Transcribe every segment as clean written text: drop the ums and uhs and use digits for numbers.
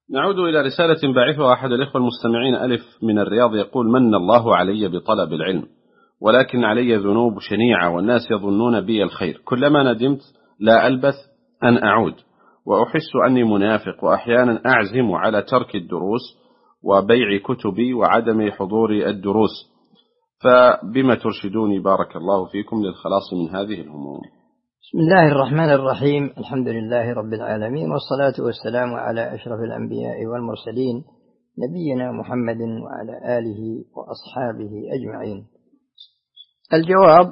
نعود إلى رسالة باعثها أحد الإخوة المستمعين ألف من الرياض، يقول: من الله علي بطلب العلم، ولكن علي ذنوب شنيعة والناس يظنون بي الخير، كلما ندمت لا ألبث أن أعود، وأحس أني منافق، وأحيانا أعزم على ترك الدروس وبيع كتبي وعدم حضور الدروس، فبما ترشدوني بارك الله فيكم للخلاص من هذه الهموم؟ بسم الله الرحمن الرحيم، الحمد لله رب العالمين، والصلاة والسلام على أشرف الأنبياء والمرسلين، نبينا محمد وعلى آله وأصحابه أجمعين. الجواب: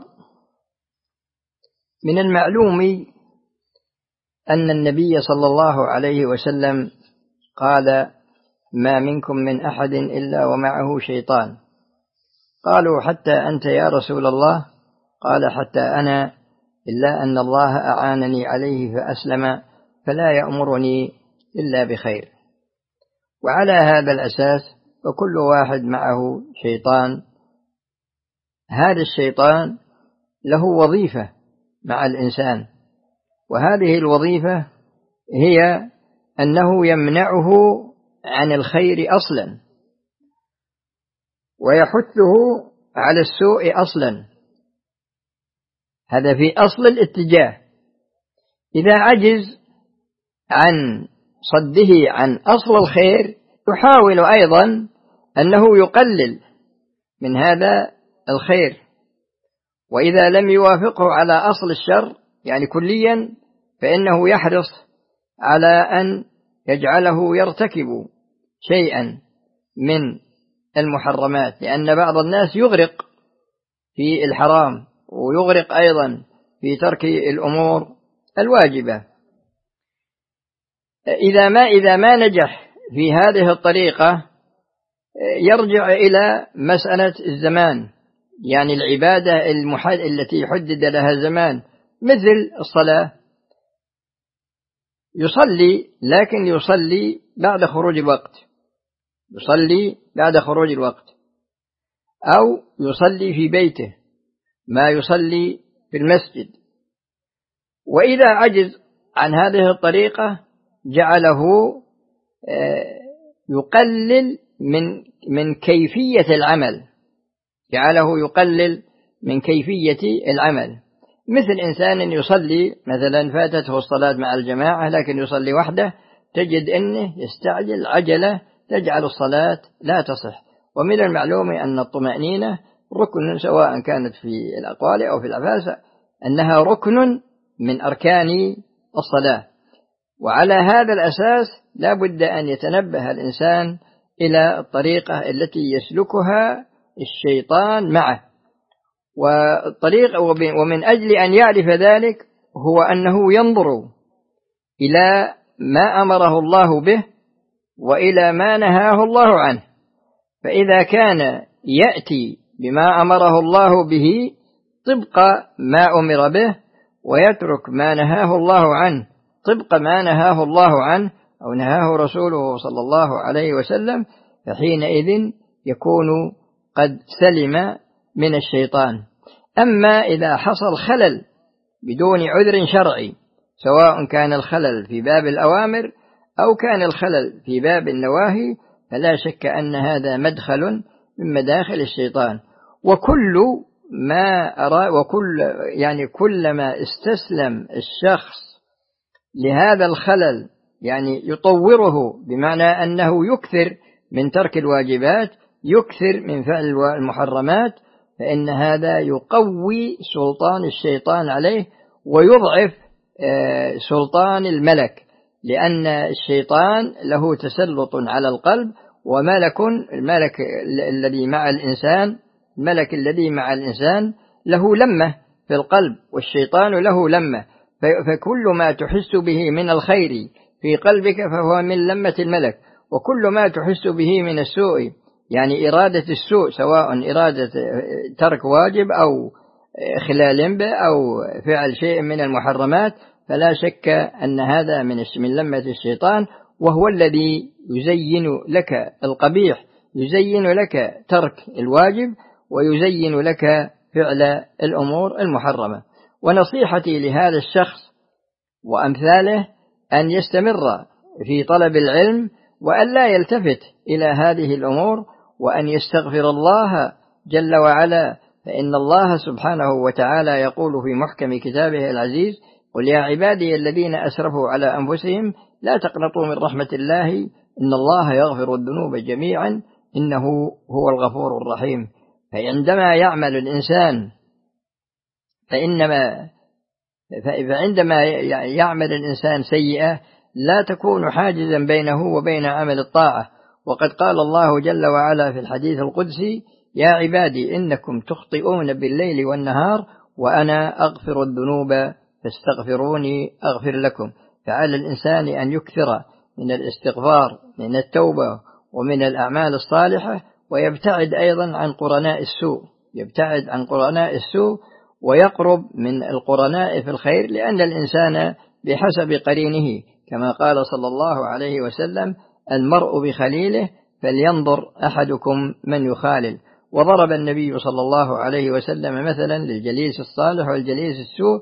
من المعلوم أن النبي صلى الله عليه وسلم قال: ما منكم من أحد إلا ومعه شيطان. قالوا: حتى أنت يا رسول الله؟ قال: حتى أنا، إلا أن الله أعانني عليه فأسلم، فلا يأمرني إلا بخير. وعلى هذا الأساس فكل واحد معه شيطان، هذا الشيطان له وظيفة مع الإنسان، وهذه الوظيفة هي أنه يمنعه عن الخير أصلا، ويحثه على السوء أصلا. هذا في أصل الاتجاه. إذا عجز عن صده عن أصل الخير، يحاول أيضا أنه يقلل من هذا الخير، وإذا لم يوافقه على أصل الشر يعني كليا، فإنه يحرص على أن يجعله يرتكب شيئا من المحرمات، لأن بعض الناس يغرق في الحرام ويغرق أيضا في ترك الأمور الواجبة. إذا ما نجح في هذه الطريقة، يرجع إلى مسألة الزمان، يعني العبادة التي يحدد لها زمان، مثل الصلاة، يصلي لكن يصلي بعد خروج الوقت، يصلي بعد خروج الوقت، أو يصلي في بيته ما يصلي في المسجد. وإذا عجز عن هذه الطريقة جعله يقلل من كيفية العمل، جعله يقلل من كيفية العمل. مثل إنسان يصلي مثلا فاتته الصلاة مع الجماعة لكن يصلي وحده، تجد أنه يستعجل عجلة تجعل الصلاة لا تصح. ومن المعلوم أن الطمأنينة ركن، سواء كانت في الأقوال أو في الأفعال، أنها ركن من أركان الصلاة. وعلى هذا الأساس لا بد أن يتنبه الإنسان إلى الطريقة التي يسلكها الشيطان معه، ومن أجل أن يعرف ذلك هو أنه ينظر إلى ما أمره الله به وإلى ما نهاه الله عنه، فإذا كان يأتي بما أمره الله به طبق ما أمر به، ويترك ما نهاه الله عنه طبق ما نهاه الله عنه أو نهاه رسوله صلى الله عليه وسلم، فحينئذ يكون قد سلم من الشيطان. أما إذا حصل خلل بدون عذر شرعي، سواء كان الخلل في باب الأوامر أو كان الخلل في باب النواهي، فلا شك أن هذا مدخل من مداخل الشيطان. كلما استسلم الشخص لهذا الخلل، يعني يطوره، بمعنى أنه يكثر من ترك الواجبات، يكثر من فعل المحرمات، فإن هذا يقوي سلطان الشيطان عليه ويضعف سلطان الملك، لأن الشيطان له تسلط على القلب، الملك الذي مع الإنسان له لمة في القلب، والشيطان له لمة، فكل ما تحس به من الخير في قلبك فهو من لمة الملك، وكل ما تحس به من السوء، يعني إرادة السوء، سواء إرادة ترك واجب أو إخلال به أو فعل شيء من المحرمات، فلا شك أن هذا من لمة الشيطان، وهو الذي يزين لك القبيح، يزين لك ترك الواجب، ويزين لك فعل الأمور المحرمة. ونصيحتي لهذا الشخص وأمثاله أن يستمر في طلب العلم، وأن لا يلتفت إلى هذه الأمور، وأن يستغفر الله جل وعلا، فإن الله سبحانه وتعالى يقول في محكم كتابه العزيز: قل يا عبادي الذين أسرفوا على أنفسهم لا تقنطوا من رحمة الله إن الله يغفر الذنوب جميعا إنه هو الغفور الرحيم. فعندما يعمل الإنسان سيئة لا تكون حاجزا بينه وبين عمل الطاعة. وقد قال الله جل وعلا في الحديث القدسي: يا عبادي إنكم تخطئون بالليل والنهار وأنا أغفر الذنوب فاستغفروني أغفر لكم. فعلى الإنسان أن يكثر من الاستغفار، من التوبة، ومن الأعمال الصالحة، ويبتعد أيضا عن قرناء السوء، ويقرب من القرناء في الخير، لأن الإنسان بحسب قرينه، كما قال صلى الله عليه وسلم: المرء بخليله فلينظر أحدكم من يخالل. وضرب النبي صلى الله عليه وسلم مثلا للجليس الصالح والجليس السوء،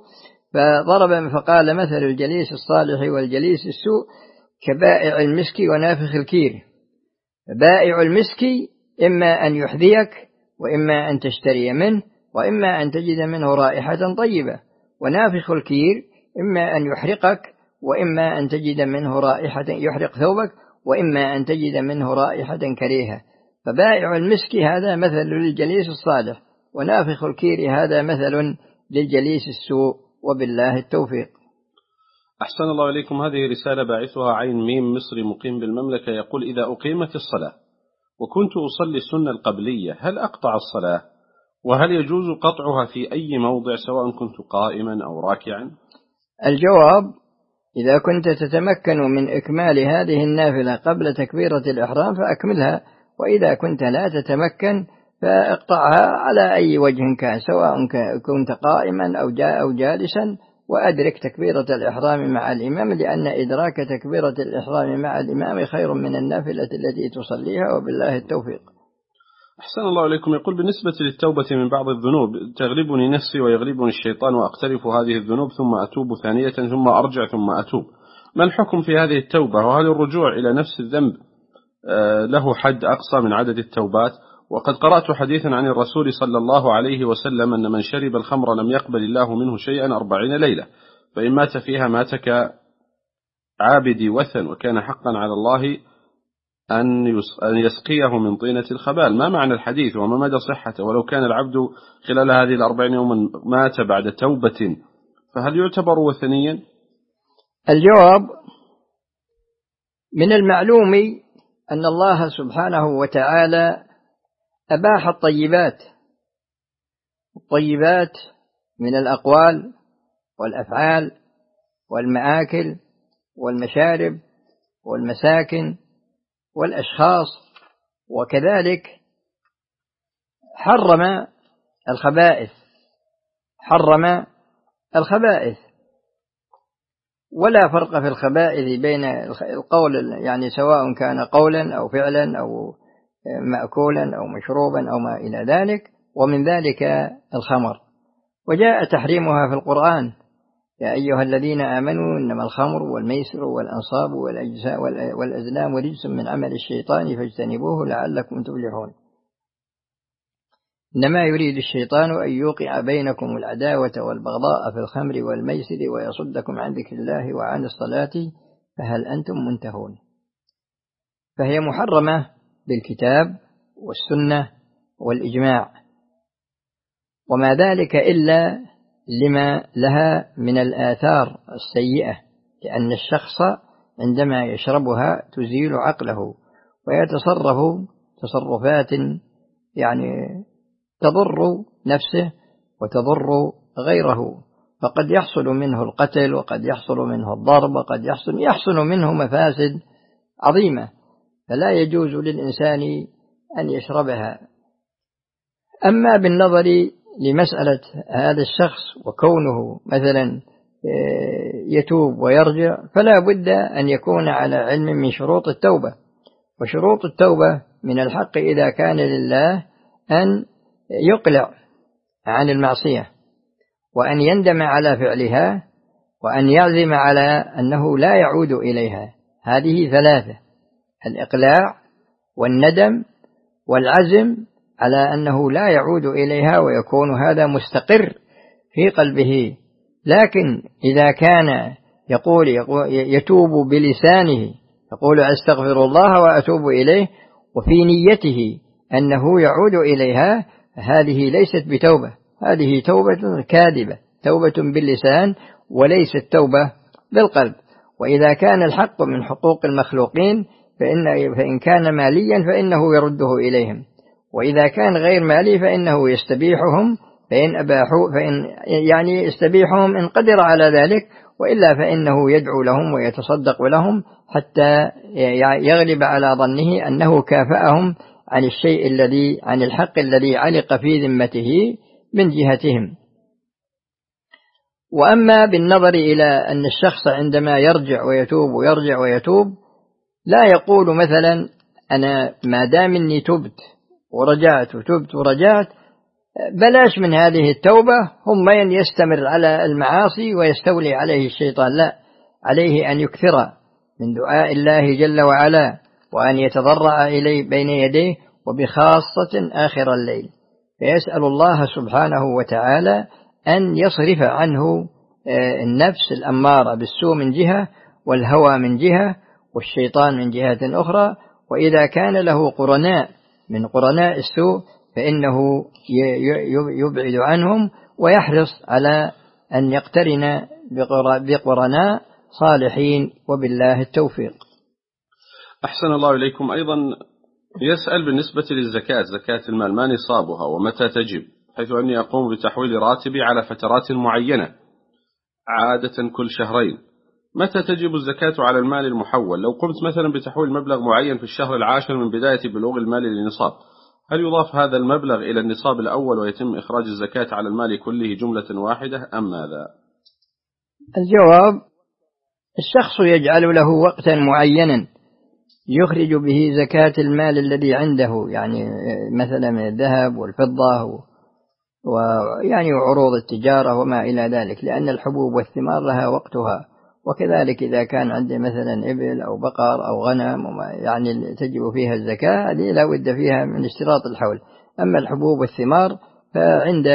فقال: مثل الجليس الصالح والجليس السوء كبائع المسك ونافخ الكير. بائع المسك إما أن يحذيك، وإما أن تشتري منه، وإما أن تجد منه رائحة طيبة. ونافخ الكير إما أن يحرقك، وإما أن تجد منه رائحة يحرق ثوبك، وإما أن تجد منه رائحة كريهة. فبائع المسك هذا مثل للجليس الصالح، ونافخ الكير هذا مثل للجليس السوء، وبالله التوفيق. أحسن الله إليكم. هذه رسالة باعثها عين ميم مصري مقيم بالمملكة، يقول: إذا أقيمت الصلاة وكنت أصلي السنة القبلية هل أقطع الصلاة؟ وهل يجوز قطعها في أي موضع سواء كنت قائما أو راكعا؟ الجواب: إذا كنت تتمكن من إكمال هذه النافلة قبل تكبيرة الإحرام فأكملها، وإذا كنت لا تتمكن فاقطعها على أي وجه كان، سواء كنت قائما أو جالسا، وأدرك تكبيرة الإحرام مع الإمام، لأن إدراك تكبيرة الإحرام مع الإمام خير من النافلة التي تصليها، وبالله التوفيق. أحسن الله إليكم. يقول: بالنسبة للتوبة من بعض الذنوب تغلبني نفسي ويغلبني الشيطان وأقترف هذه الذنوب ثم أتوب ثانية ثم أرجع ثم أتوب، ما الحكم في هذه التوبة؟ وهل الرجوع إلى نفس الذنب له حد أقصى من عدد التوبات؟ وقد قرأت حديثا عن الرسول صلى الله عليه وسلم أن من شرب الخمر لم يقبل الله منه شيئا 40 ليلة، فإن مات فيها مات كعابد وثن، وكان حقا على الله أن يسقيه من طينة الخبال. ما معنى الحديث وما مدى صحته؟ ولو كان العبد خلال هذه 40 يوما مات بعد توبة فهل يعتبر وثنيا؟ الجواب: من المعلوم أن الله سبحانه وتعالى أباح الطيبات من الأقوال والأفعال والمآكل والمشارب والمساكن والأشخاص، وكذلك حرم الخبائث، ولا فرق في الخبائث بين القول، يعني سواء كان قولا أو فعلا أو مأكولا أو مشروبا أو ما إلى ذلك، ومن ذلك الخمر. وجاء تحريمها في القرآن: يا أيها الذين آمنوا إنما الخمر والميسر والأنصاب والأزلام رجس من عمل الشيطان فاجتنبوه لعلكم تفلحون. إنما يريد الشيطان أن يوقع بينكم العداوة والبغضاء في الخمر والميسر ويصدكم عن ذكر الله وعن الصلاة فهل أنتم منتهون. فهي محرمة بالكتاب والسنة والإجماع، وما ذلك إلا لما لها من الآثار السيئة، لأن الشخص عندما يشربها تزيل عقله ويتصرف تصرفات يعني تضر نفسه وتضر غيره، فقد يحصل منه القتل، وقد يحصل منه الضرب، وقد يحصل منه مفاسد عظيمة، فلا يجوز للإنسان أن يشربها. أما بالنظر لمسألة هذا الشخص وكونه مثلا يتوب ويرجع، فلا بد أن يكون على علم من شروط التوبة. وشروط التوبة من الحق إذا كان لله أن يقلع عن المعصية، وأن يندم على فعلها، وأن يعزم على أنه لا يعود إليها. هذه ثلاثة: الإقلاع والندم والعزم على أنه لا يعود إليها، ويكون هذا مستقر في قلبه. لكن إذا كان يتوب بلسانه، يقول أستغفر الله وأتوب إليه، وفي نيته أنه يعود إليها، هذه ليست بتوبة، هذه توبة كاذبة، توبة باللسان وليست توبة بالقلب. وإذا كان الحق من حقوق المخلوقين فإن كان ماليا فإنه يرده إليهم، وإذا كان غير مالي فإنه يستبيحهم، فإن يستبيحهم إن قدر على ذلك، وإلا فإنه يدعو لهم ويتصدق لهم حتى يغلب على ظنه أنه كافأهم عن الحق الذي علق في ذمته من جهتهم. وأما بالنظر إلى أن الشخص عندما يرجع ويتوب لا يقول مثلا أنا ما دام إني تبت ورجعت بلاش من هذه التوبة، هم يستمر على المعاصي ويستولي عليه الشيطان. لا، عليه أن يكثر من دعاء الله جل وعلا، وأن يتضرع إليه بين يديه، وبخاصة آخر الليل، فيسأل الله سبحانه وتعالى أن يصرف عنه النفس الأمارة بالسوء من جهة، والهوى من جهة، والشيطان من جهة أخرى. وإذا كان له قرناء من قرناء السوء فإنه يبعد عنهم، ويحرص على أن يقترن بقرناء صالحين، وبالله التوفيق. أحسن الله إليكم. أيضا يسأل بالنسبة للزكاة، زكاة المال ما نصابها ومتى تجب، حيث أني أقوم بتحويل راتبي على فترات معينة عادة كل شهرين، متى تجب الزكاة على المال المحول؟ لو قمت مثلا بتحويل مبلغ معين في الشهر العاشر من بداية بلوغ المال للنصاب، هل يضاف هذا المبلغ إلى النصاب الأول ويتم إخراج الزكاة على المال كله جملة واحدة أم ماذا؟ الجواب: الشخص يجعل له وقتا معينا يخرج به زكاة المال الذي عنده، يعني مثلا من الذهب والفضة وعروض التجارة وما إلى ذلك، لأن الحبوب والثمار لها وقتها. وكذلك إذا كان عنده مثلا إبل أو بقر أو غنم تجب فيها الزكاة، هذه لا بد فيها من اشتراط الحول. أما الحبوب والثمار فعند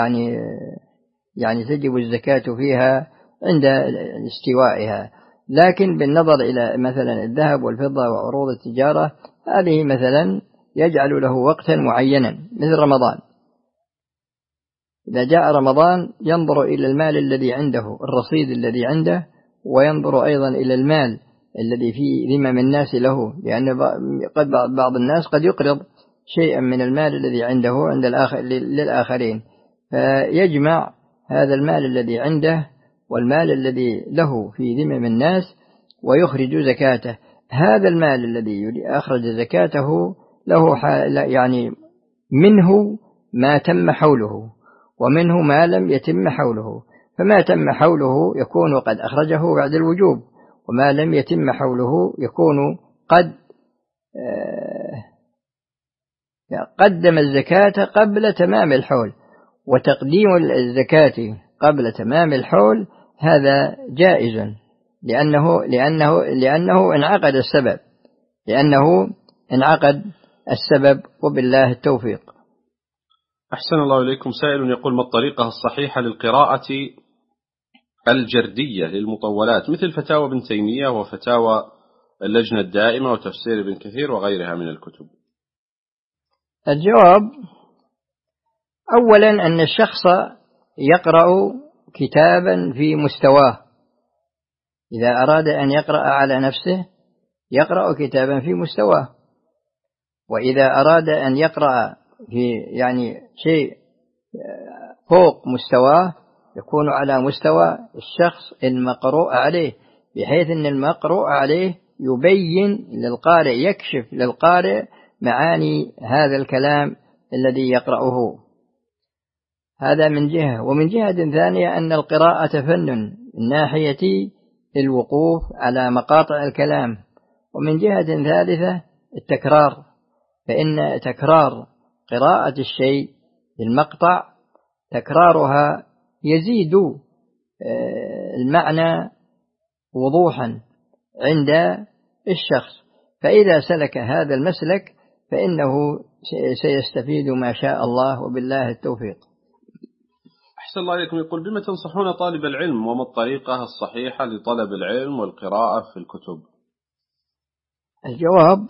تجب الزكاة فيها عند استوائها. لكن بالنظر إلى مثلا الذهب والفضة وعروض التجارة، هذه مثلا يجعل له وقتا معينا مثل رمضان. إذا جاء رمضان ينظر إلى المال الذي عنده، الرصيد الذي عنده، وينظر أيضا إلى المال الذي في ذمم الناس له، لأن بعض الناس قد يقرض شيئا من المال الذي عنده للآخرين، فيجمع هذا المال الذي عنده والمال الذي له في ذمم الناس ويخرج زكاته. هذا المال الذي أخرج زكاته له منه ما تم حوله، ومنه ما لم يتم حوله. فما تم حوله يكون قد أخرجه بعد الوجوب، وما لم يتم حوله يكون قد قدم الزكاة قبل تمام الحول. وتقديم الزكاة قبل تمام الحول هذا جائز، لأنه انعقد السبب، وبالله التوفيق. أحسن الله إليكم. سائل يقول: ما الطريقة الصحيحة للقراءة الجردية للمطولات مثل فتاوى ابن تيمية وفتاوى اللجنة الدائمة وتفسير ابن كثير وغيرها من الكتب؟ الجواب: أولا أن الشخص يقرأ كتابا في مستواه. إذا أراد أن يقرأ على نفسه يقرأ كتابا في مستواه، وإذا أراد أن يقرأ في شيء فوق مستواه يكون على مستوى الشخص المقروء عليه، بحيث أن المقروء عليه يبين للقارئ، يكشف للقارئ معاني هذا الكلام الذي يقرأه. هذا من جهة. ومن جهة ثانية أن القراءة فن من ناحية الوقوف على مقاطع الكلام. ومن جهة ثالثة التكرار، فإن تكرار قراءة الشيء المقطع تكرارها يزيد المعنى وضوحا عند الشخص. فإذا سلك هذا المسلك فإنه سيستفيد ما شاء الله، وبالله التوفيق. أحسن الله إليكم. يقول: بما تنصحون طالب العلم، وما الطريقة الصحيحة لطلب العلم والقراءة في الكتب؟ الجواب: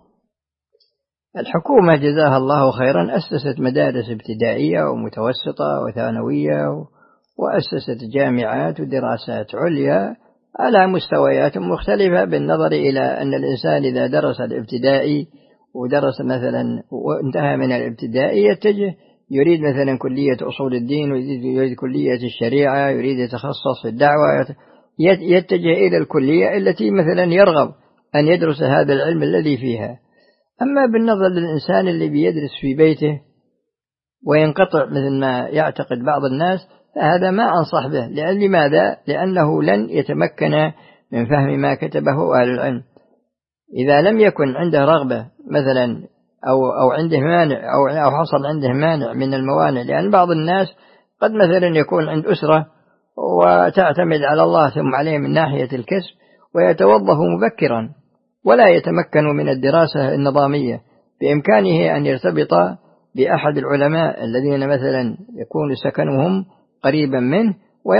الحكومة جزاها الله خيرا أسست مدارس ابتدائية ومتوسطة وثانوية، وأسست جامعات ودراسات عليا على مستويات مختلفة، بالنظر إلى أن الإنسان إذا درس الابتدائي ودرس مثلا وانتهى من الابتدائي يتجه يريد مثلا كلية أصول الدين، ويريد كلية الشريعة، يريد يتخصص في الدعوة، يتجه إلى الكلية التي مثلا يرغب أن يدرس هذا العلم الذي فيها. أما بالنظر للإنسان اللي بيدرس في بيته وينقطع مثل ما يعتقد بعض الناس، فهذا ما أنصح به. لماذا؟ لأنه لن يتمكن من فهم ما كتبه أهل العلم. إذا لم يكن عنده رغبة مثلا أو عنده مانع أو حصل عنده مانع من الموانع، لأن بعض الناس قد مثلا يكون عند أسرة وتعتمد على الله ثم عليه من ناحية الكسب، ويتوظف مبكرا ولا يتمكن من الدراسة النظامية، بإمكانه أن يرتبط بأحد العلماء الذين مثلا يكون سكنهم قريبا منه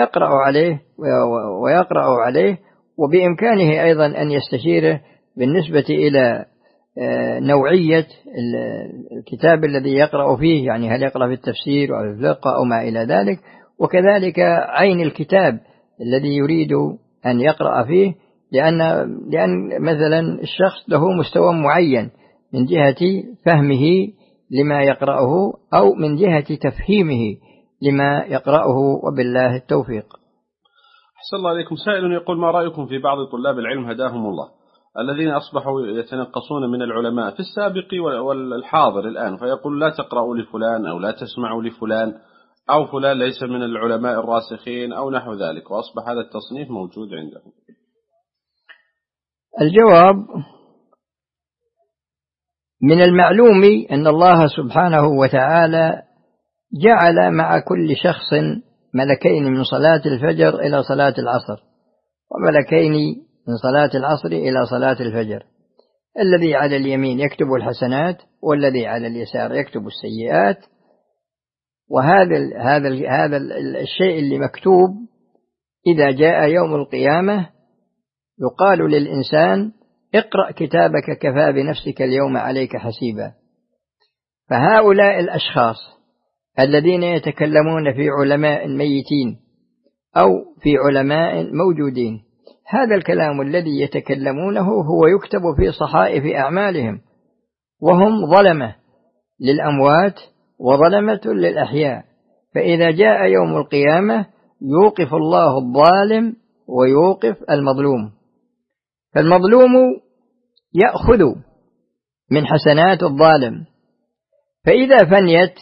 ويقرأ عليه، وبإمكانه أيضا أن يستشيره بالنسبة إلى نوعية الكتاب الذي يقرأ فيه، يعني هل يقرأ في التفسير أو الفقه أو ما إلى ذلك، وكذلك عين الكتاب الذي يريد أن يقرأ فيه، لأن مثلا الشخص له مستوى معين من جهة فهمه لما يقرأه أو من جهة تفهيمه لما يقرأه، وبالله التوفيق. أحسن الله عليكم. سائل يقول: ما رأيكم في بعض طلاب العلم هداهم الله الذين أصبحوا يتنقصون من العلماء في السابق والحاضر الآن، فيقول: لا تقرأوا لفلان أو لا تسمعوا لفلان أو فلان ليس من العلماء الراسخين أو نحو ذلك، وأصبح هذا التصنيف موجود عندهم؟ الجواب: من المعلوم أن الله سبحانه وتعالى جعل مع كل شخص ملكين من صلاة الفجر إلى صلاة العصر، وملكين من صلاة العصر إلى صلاة الفجر. الذي على اليمين يكتب الحسنات، والذي على اليسار يكتب السيئات. وهذا الشيء اللي مكتوب إذا جاء يوم القيامة يقال للإنسان: اقرأ كتابك كفى بنفسك اليوم عليك حسيبا. فهؤلاء الأشخاص الذين يتكلمون في علماء ميتين أو في علماء موجودين، هذا الكلام الذي يتكلمونه هو يكتب في صحائف أعمالهم، وهم ظلمة للأموات وظلمة للأحياء. فإذا جاء يوم القيامة يوقف الله الظالم ويوقف المظلوم، فالمظلوم يأخذ من حسنات الظالم، فإذا فنيت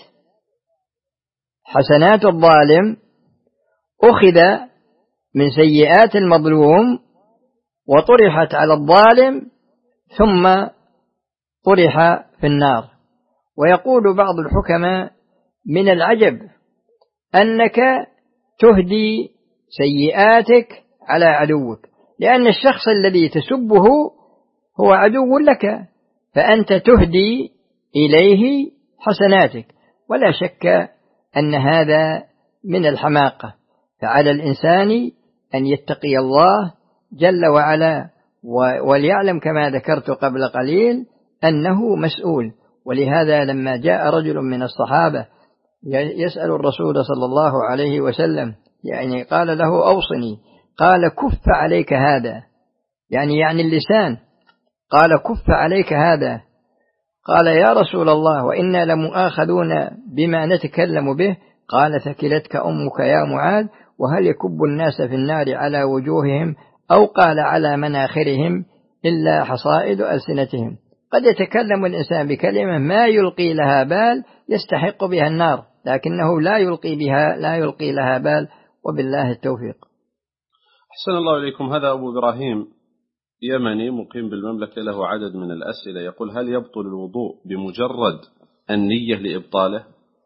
حسنات الظالم أخذ من سيئات المظلوم وطرحت على الظالم ثم طرح في النار. ويقول بعض الحكماء: من العجب أنك تهدي سيئاتك على عدوك، لأن الشخص الذي تسبه هو عدو لك، فأنت تهدي إليه حسناتك. ولا شك أن هذا من الحماقة، فعلى الإنسان أن يتقي الله جل وعلا، وليعلم كما ذكرت قبل قليل أنه مسؤول. ولهذا لما جاء رجل من الصحابة يسأل الرسول صلى الله عليه وسلم، يعني قال له: أوصني. قال: كف عليك هذا، يعني اللسان. قال: كف عليك هذا. قال: يا رسول الله، وإنا لمؤاخذون بما نتكلم به. قال: ثكلتك أمك يا معاذ، وهل يكب الناس في النار على وجوههم أو قال على مناخرهم إلا حصائد ألسنتهم. قد يتكلم الإنسان بكلمة ما يلقي لها بال يستحق بها النار، لكنه لا يلقي لها بال، وبالله التوفيق. أحسن الله إليكم. هذا أبو إبراهيم يمني مقيم بالمملكة، له عدد من الأسئلة. يقول: هل يبطل الوضوء بمجرد النية لإبطاله؟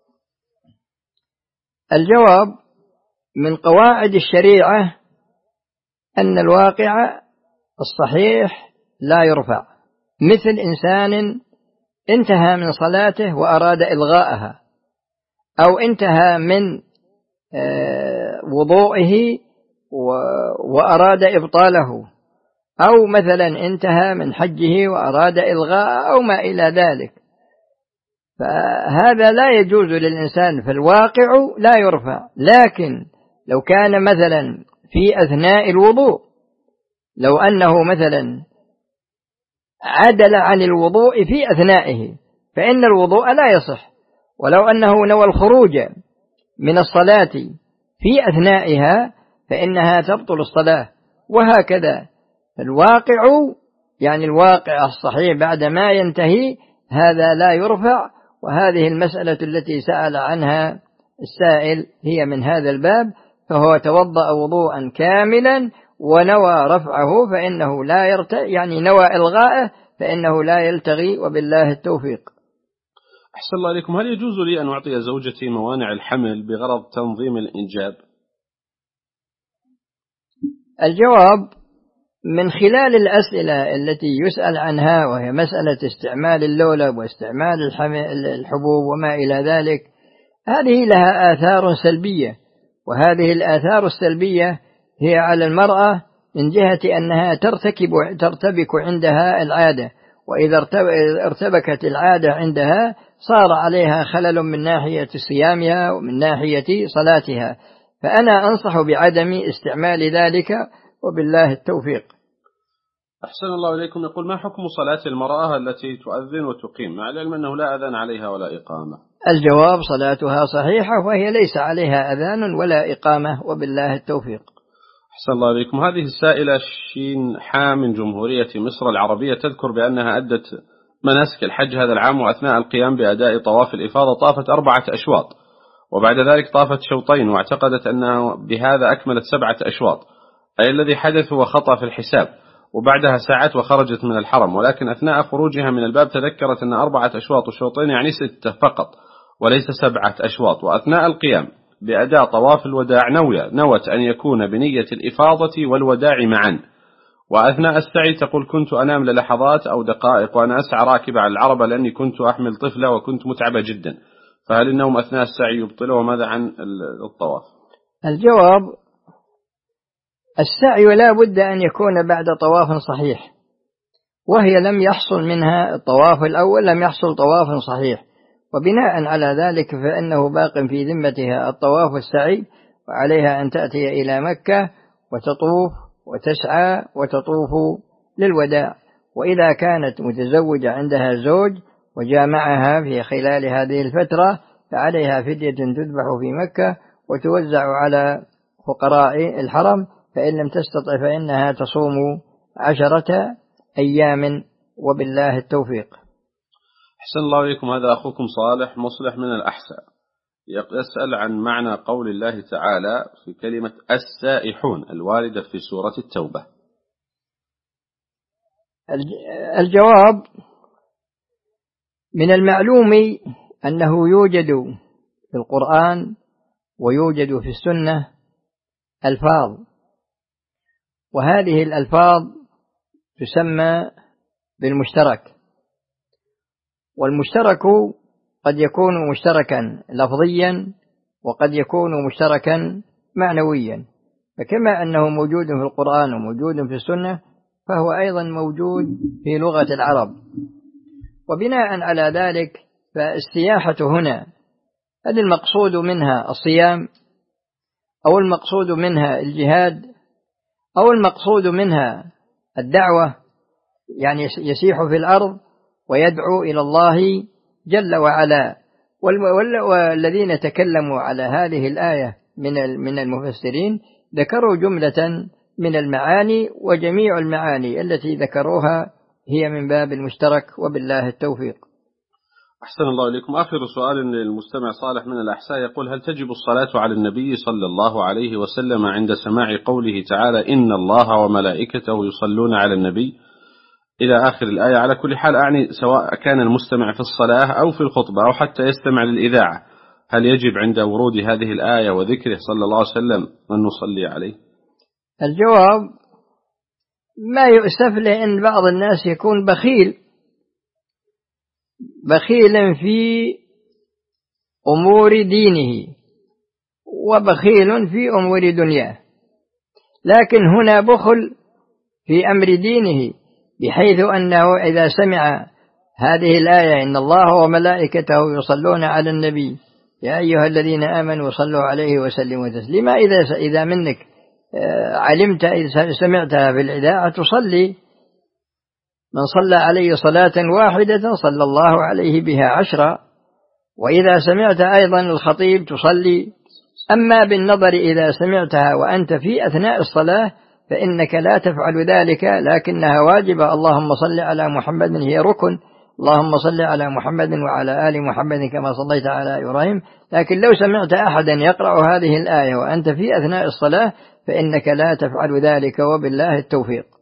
الجواب: من قواعد الشريعة أن الواقع الصحيح لا يرفع، مثل إنسان انتهى من صلاته وأراد إلغاءها، أو انتهى من وضوئه وأراد إبطاله، أو مثلا انتهى من حجه وأراد إلغاء أو ما إلى ذلك، فهذا لا يجوز للإنسان، فالواقع لا يرفع. لكن لو كان مثلا في أثناء الوضوء، لو أنه مثلا عدل عن الوضوء في أثنائه فإن الوضوء لا يصح، ولو أنه نوى الخروج من الصلاة في أثنائها فإنها تبطل الصلاة، وهكذا. الواقع يعني الواقع الصحيح بعد ما ينتهي هذا لا يرفع. وهذه المسألة التي سأل عنها السائل هي من هذا الباب، فهو توضأ وضوءا كاملا ونوى رفعه فإنه لا يرتغي، يعني نوى إلغائه فإنه لا يلتغي، وبالله التوفيق. أحسن الله إليكم. هل يجوز لي أن أعطي زوجتي موانع الحمل بغرض تنظيم الإنجاب؟ الجواب من خلال الأسئلة التي يسأل عنها، وهي مسألة استعمال اللولب واستعمال الحبوب وما إلى ذلك، هذه لها آثار سلبية، وهذه الآثار السلبية هي على المرأة من جهة أنها ترتبك عندها العادة، وإذا ارتبكت العادة عندها صار عليها خلل من ناحية صيامها ومن ناحية صلاتها، فأنا أنصح بعدم استعمال ذلك، وبالله التوفيق. أحسن الله إليكم. يقول: ما حكم صلاة المرأة التي تؤذن وتقيم مع العلم أنه لا أذان عليها ولا إقامة؟ الجواب: صلاتها صحيحة، وهي ليس عليها أذان ولا إقامة، وبالله التوفيق. أحسن الله إليكم. هذه السائلة شين حا من جمهورية مصر العربية تذكر بأنها أدت مناسك الحج هذا العام، وأثناء القيام بأداء طواف الإفاضة طافت 4 أشواط، وبعد ذلك طافت شوطين، واعتقدت أنها بهذا أكملت 7 أشواط، أي الذي حدث هو خطأ في الحساب، وبعدها ساعات وخرجت من الحرم، ولكن أثناء خروجها من الباب تذكرت أن 4 أشواط وشوطين يعني 6 فقط وليس 7 أشواط. وأثناء القيام بأداء طواف الوداع نوت أن يكون بنية الإفاضة والوداع معا، وأثناء السعي تقول: كنت أنام للحظات أو دقائق وأنا أسعى راكبة على العربة لأني كنت أحمل طفلة وكنت متعبة جدا، فهل النوم أثناء السعي يبطله؟ وماذا عن الطواف؟ الجواب: السعي لا بد أن يكون بعد طواف صحيح، وهي لم يحصل منها الطواف الأول، لم يحصل طواف صحيح، وبناء على ذلك فإنه باق في ذمتها الطواف والسعي، وعليها أن تأتي إلى مكة وتطوف وتسعى وتطوف للوداع. وإذا كانت متزوجة عندها زوج وجامعها في خلال هذه الفترة فعليها فدية تذبح في مكة وتوزع على فقراء الحرم، فإن لم تستطع فإنها تصوم 10 أيام، وبالله التوفيق. أحسن الله إليكم. هذا أخوكم صالح مصلح من الأحساء يسأل عن معنى قول الله تعالى في كلمة السائحون الواردة في سورة التوبة. الجواب: من المعلوم أنه يوجد في القرآن ويوجد في السنة ألفاظ، وهذه الألفاظ تسمى بالمشترك، والمشترك قد يكون مشتركا لفظيا وقد يكون مشتركا معنويا، فكما أنه موجود في القرآن وموجود في السنة فهو أيضا موجود في لغة العرب. وبناء على ذلك فالسياحة هنا هل المقصود منها الصيام، أو المقصود منها الجهاد، أو المقصود منها الدعوة، يعني يسيح في الأرض ويدعو إلى الله جل وعلا. والذين تكلموا على هذه الآية من المفسرين ذكروا جملة من المعاني، وجميع المعاني التي ذكروها هي من باب المشترك، وبالله التوفيق. أحسن الله إليكم. آخر سؤال للمستمع صالح من الأحساء يقول: هل تجب الصلاة على النبي صلى الله عليه وسلم عند سماع قوله تعالى: إن الله وملائكته يصلون على النبي إلى آخر الآية؟ على كل حال أعني سواء كان المستمع في الصلاة أو في الخطبة أو حتى يستمع للإذاعة، هل يجب عند ورود هذه الآية وذكره صلى الله عليه وسلم أن نصلي عليه؟ الجواب: ما يؤسف له أن بعض الناس يكون بخيل بخيل في أمور دينه وبخيل في أمور دنياه، لكن هنا بخل في أمر دينه، بحيث أنه إذا سمع هذه الآية إن الله وملائكته يصلون على النبي يا أيها الذين آمنوا صلوا عليه وسلموا تسليما، إذا منك علمت إذا سمعتها في الإذاعة تصلي، من صلى عليه صلاة واحدة صلى الله عليه بها 10، وإذا سمعت أيضا الخطيب تصلي. أما بالنظر إذا سمعتها وأنت في أثناء الصلاة فإنك لا تفعل ذلك، لكنها واجبة. اللهم صل على محمد هي ركن، اللهم صل على محمد وعلى آل محمد كما صليت على إبراهيم. لكن لو سمعت أحدا يقرأ هذه الآية وأنت في أثناء الصلاة فإنك لا تفعل ذلك، وبالله التوفيق.